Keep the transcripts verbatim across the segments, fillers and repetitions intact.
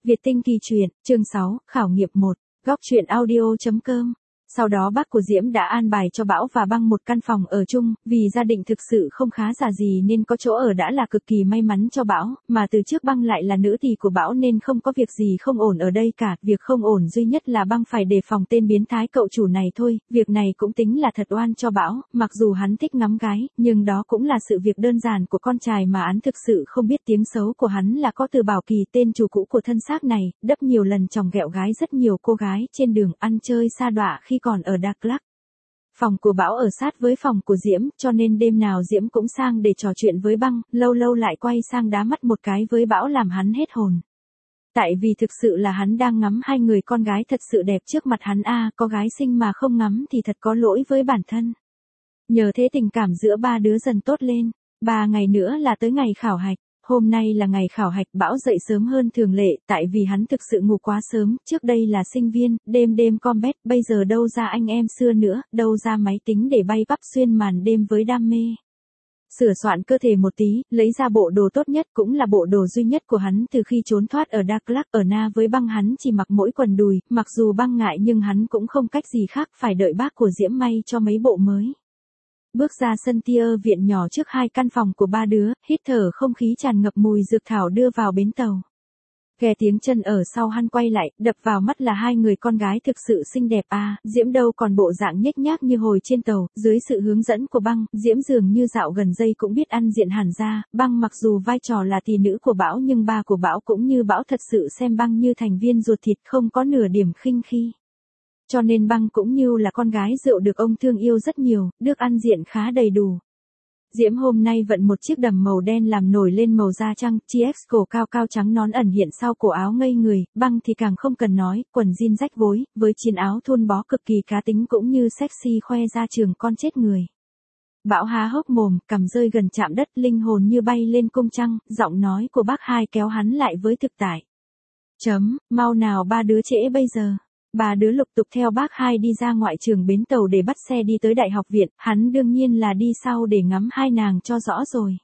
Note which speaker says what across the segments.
Speaker 1: Việt Tinh Kỳ Truyện, chương sáu, khảo nghiệm một, góc truyện audio.com. Sau đó bác của Diễm đã an bài cho Bão và Băng một căn phòng ở chung, vì gia đình thực sự không khá giả gì nên có chỗ ở đã là cực kỳ may mắn cho Bão, mà từ trước Băng lại là nữ tỳ của Bão nên không có việc gì không ổn ở đây cả, việc không ổn duy nhất là Băng phải đề phòng tên biến thái cậu chủ này thôi, việc này cũng tính là thật oan cho Bão, mặc dù hắn thích ngắm gái, nhưng đó cũng là sự việc đơn giản của con trai mà hắn thực sự không biết tiếng xấu của hắn là có Từ Bảo Kỳ tên chủ cũ của thân xác này, đấp nhiều lần chòng ghẹo gái rất nhiều cô gái trên đường ăn chơi sa đọa khi còn ở Đắk Lắk. Phòng của Bão ở sát với phòng của Diễm, cho nên đêm nào Diễm cũng sang để trò chuyện với Băng, lâu lâu lại quay sang đá mắt một cái với Bão làm hắn hết hồn. Tại vì thực sự là hắn đang ngắm hai người con gái thật sự đẹp trước mặt hắn a, à, có gái xinh mà không ngắm thì thật có lỗi với bản thân. Nhờ thế tình cảm giữa ba đứa dần tốt lên, ba ngày nữa là tới ngày khảo hạch. Hôm nay là ngày khảo hạch, Bão dậy sớm hơn thường lệ, tại vì hắn thực sự ngủ quá sớm, trước đây là sinh viên, đêm đêm combat, bây giờ đâu ra anh em xưa nữa, đâu ra máy tính để bay bắp xuyên màn đêm với đam mê. Sửa soạn cơ thể một tí, lấy ra bộ đồ tốt nhất cũng là bộ đồ duy nhất của hắn từ khi trốn thoát ở Đắk Lắk. Ở Na với Băng hắn chỉ mặc mỗi quần đùi, mặc dù Băng ngại nhưng hắn cũng không cách gì khác, phải đợi bác của Diễm may cho mấy bộ mới. Bước ra sân tia viện nhỏ trước hai căn phòng của ba đứa, hít thở không khí tràn ngập mùi dược thảo đưa vào bến tàu. Nghe tiếng chân ở sau hắn quay lại, đập vào mắt là hai người con gái thực sự xinh đẹp à, Diễm đâu còn bộ dạng nhếch nhác như hồi trên tàu, dưới sự hướng dẫn của Băng, Diễm dường như dạo gần giây cũng biết ăn diện hẳn ra, Băng mặc dù vai trò là tỷ nữ của Bão nhưng ba của Bão cũng như Bão thật sự xem Băng như thành viên ruột thịt không có nửa điểm khinh khi. Cho nên Băng cũng như là con gái rượu được ông thương yêu rất nhiều, được ăn diện khá đầy đủ. Diễm hôm nay vận một chiếc đầm màu đen làm nổi lên màu da trăng, chiếc cổ cao cao trắng nón ẩn hiện sau cổ áo ngây người, Băng thì càng không cần nói, quần jean rách vối, với chiến áo thun bó cực kỳ cá tính cũng như sexy khoe ra trường con chết người. Bão há hốc mồm, cằm rơi gần chạm đất, linh hồn như bay lên cung trăng, giọng nói của bác hai kéo hắn lại với thực tại. Chấm, mau nào ba đứa trễ bây giờ. Ba đứa lục tục theo bác hai đi ra ngoại trường bến tàu để bắt xe đi tới đại học viện, hắn đương nhiên là đi sau để ngắm hai nàng cho rõ rồi.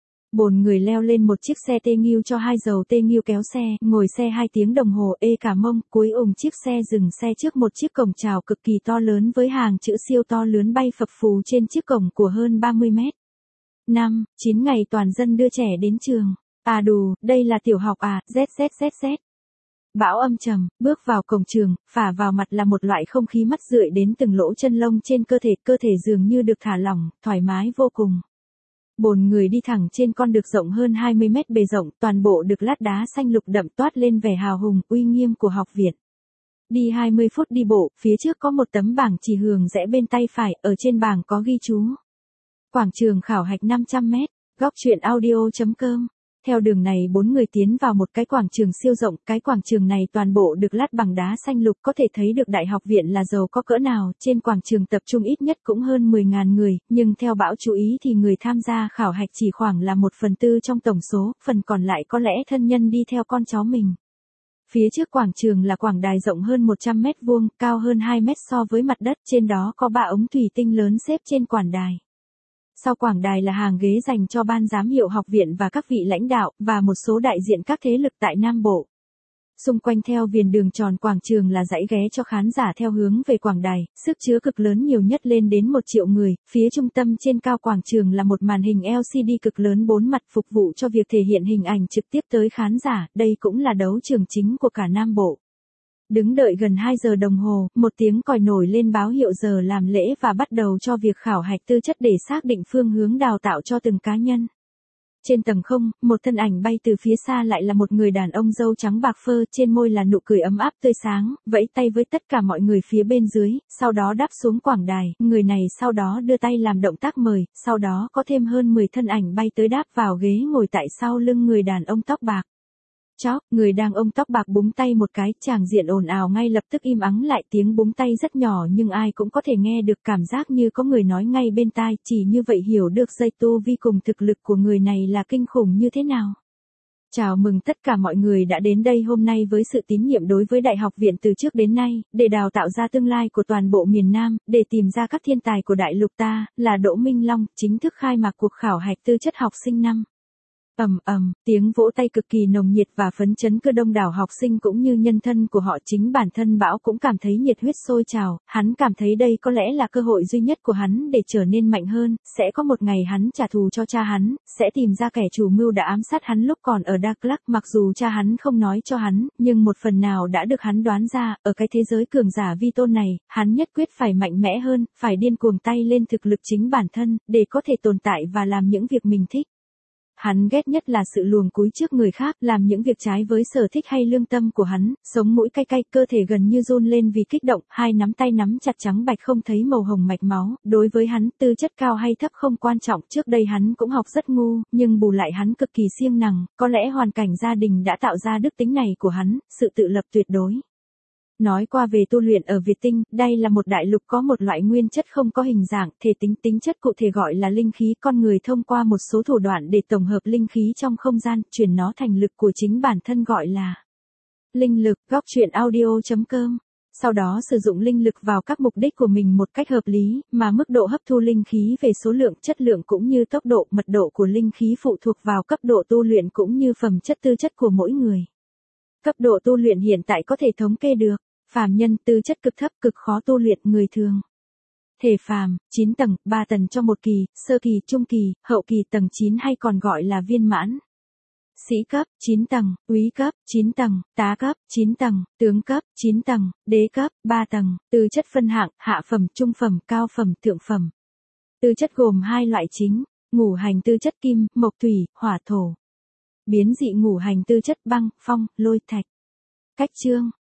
Speaker 1: Bồn người leo lên một chiếc xe tê nghiêu cho hai dầu tê nghiêu kéo xe, ngồi xe hai tiếng đồng hồ ê cả mông, cuối cùng chiếc xe dừng xe trước một chiếc cổng chào cực kỳ to lớn với hàng chữ siêu to lớn bay phập phù trên chiếc cổng của hơn ba mươi mét. Năm, chín ngày toàn dân đưa trẻ đến trường. À đù, đây là tiểu học à, zzzzz. Bão âm trầm, bước vào cổng trường, phả vào mặt là một loại không khí mắt rượi đến từng lỗ chân lông trên cơ thể, cơ thể dường như được thả lỏng, thoải mái vô cùng. Bồn người đi thẳng trên con được rộng hơn hai mươi mét bề rộng, toàn bộ được lát đá xanh lục đậm toát lên vẻ hào hùng, uy nghiêm của học viện. Đi hai mươi phút đi bộ, phía trước có một tấm bảng chỉ hướng rẽ bên tay phải, ở trên bảng có ghi chú. Quảng trường khảo hạch năm trăm mét, góc truyện audio.com. Theo đường này bốn người tiến vào một cái quảng trường siêu rộng, cái quảng trường này toàn bộ được lát bằng đá xanh lục, có thể thấy được đại học viện là giàu có cỡ nào, trên quảng trường tập trung ít nhất cũng hơn mười nghìn người, nhưng theo Bão chú ý thì người tham gia khảo hạch chỉ khoảng là một phần tư trong tổng số, phần còn lại có lẽ thân nhân đi theo con cháu mình. Phía trước quảng trường là quảng đài rộng hơn một trăm mét vuông, cao hơn hai mét so với mặt đất, trên đó có ba ống thủy tinh lớn xếp trên quảng đài. Sau quảng đài là hàng ghế dành cho ban giám hiệu học viện và các vị lãnh đạo, và một số đại diện các thế lực tại Nam Bộ. Xung quanh theo viền đường tròn quảng trường là dãy ghé cho khán giả theo hướng về quảng đài, sức chứa cực lớn nhiều nhất lên đến một triệu người, phía trung tâm trên cao quảng trường là một màn hình lờ xê đê cực lớn bốn mặt phục vụ cho việc thể hiện hình ảnh trực tiếp tới khán giả, đây cũng là đấu trường chính của cả Nam Bộ. Đứng đợi gần hai giờ đồng hồ, một tiếng còi nổi lên báo hiệu giờ làm lễ và bắt đầu cho việc khảo hạch tư chất để xác định phương hướng đào tạo cho từng cá nhân. Trên tầng không, một thân ảnh bay từ phía xa lại là một người đàn ông râu trắng bạc phơ, trên môi là nụ cười ấm áp tươi sáng, vẫy tay với tất cả mọi người phía bên dưới, sau đó đáp xuống quảng đài, người này sau đó đưa tay làm động tác mời, sau đó có thêm hơn mười thân ảnh bay tới đáp vào ghế ngồi tại sau lưng người đàn ông tóc bạc. Chóc, người đang ôm tóc bạc búng tay một cái, tràng diện ồn ào ngay lập tức im ắng lại, tiếng búng tay rất nhỏ nhưng ai cũng có thể nghe được, cảm giác như có người nói ngay bên tai, chỉ như vậy hiểu được dây tu vi cùng thực lực của người này là kinh khủng như thế nào. Chào mừng tất cả mọi người đã đến đây hôm nay với sự tín nhiệm đối với đại học viện từ trước đến nay, để đào tạo ra tương lai của toàn bộ miền Nam, để tìm ra các thiên tài của đại lục ta, là Đỗ Minh Long, chính thức khai mạc cuộc khảo hạch tư chất học sinh năm Ầm ầm, tiếng vỗ tay cực kỳ nồng nhiệt và phấn chấn cơ đông đảo học sinh cũng như nhân thân của họ, chính bản thân Bão cũng cảm thấy nhiệt huyết sôi trào, hắn cảm thấy đây có lẽ là cơ hội duy nhất của hắn để trở nên mạnh hơn, sẽ có một ngày hắn trả thù cho cha hắn, sẽ tìm ra kẻ chủ mưu đã ám sát hắn lúc còn ở Dark Lake, mặc dù cha hắn không nói cho hắn, nhưng một phần nào đã được hắn đoán ra, ở cái thế giới cường giả vi tôn này, hắn nhất quyết phải mạnh mẽ hơn, phải điên cuồng tay lên thực lực chính bản thân, để có thể tồn tại và làm những việc mình thích. Hắn ghét nhất là sự luồn cúi trước người khác, làm những việc trái với sở thích hay lương tâm của hắn, sống mũi cay cay, cơ thể gần như run lên vì kích động, hai nắm tay nắm chặt trắng bạch không thấy màu hồng mạch máu, đối với hắn, tư chất cao hay thấp không quan trọng, trước đây hắn cũng học rất ngu, nhưng bù lại hắn cực kỳ siêng năng, có lẽ hoàn cảnh gia đình đã tạo ra đức tính này của hắn, sự tự lập tuyệt đối. Nói qua về tu luyện ở Việt Tinh, đây là một đại lục có một loại nguyên chất không có hình dạng, thể tính tính chất cụ thể gọi là linh khí, con người thông qua một số thủ đoạn để tổng hợp linh khí trong không gian, chuyển nó thành lực của chính bản thân gọi là linh lực. Góc truyện audio chấm com. Sau đó sử dụng linh lực vào các mục đích của mình một cách hợp lý, mà mức độ hấp thu linh khí về số lượng, chất lượng cũng như tốc độ, mật độ của linh khí phụ thuộc vào cấp độ tu luyện cũng như phẩm chất tư chất của mỗi người. Cấp độ tu luyện hiện tại có thể thống kê được. Phàm nhân, tư chất cực thấp, cực khó tu luyện, người thường. Thể phàm, chín tầng, ba tầng cho một kỳ, sơ kỳ, trung kỳ, hậu kỳ tầng chín hay còn gọi là viên mãn. Sĩ cấp, chín tầng, úy cấp, chín tầng, tá cấp, chín tầng, tướng cấp, chín tầng, đế cấp, ba tầng, tư chất phân hạng, hạ phẩm, trung phẩm, cao phẩm, thượng phẩm. Tư chất gồm hai loại chính, ngũ hành tư chất kim, mộc thủy, hỏa thổ. Biến dị ngũ hành tư chất băng, phong, lôi thạch. Cách chương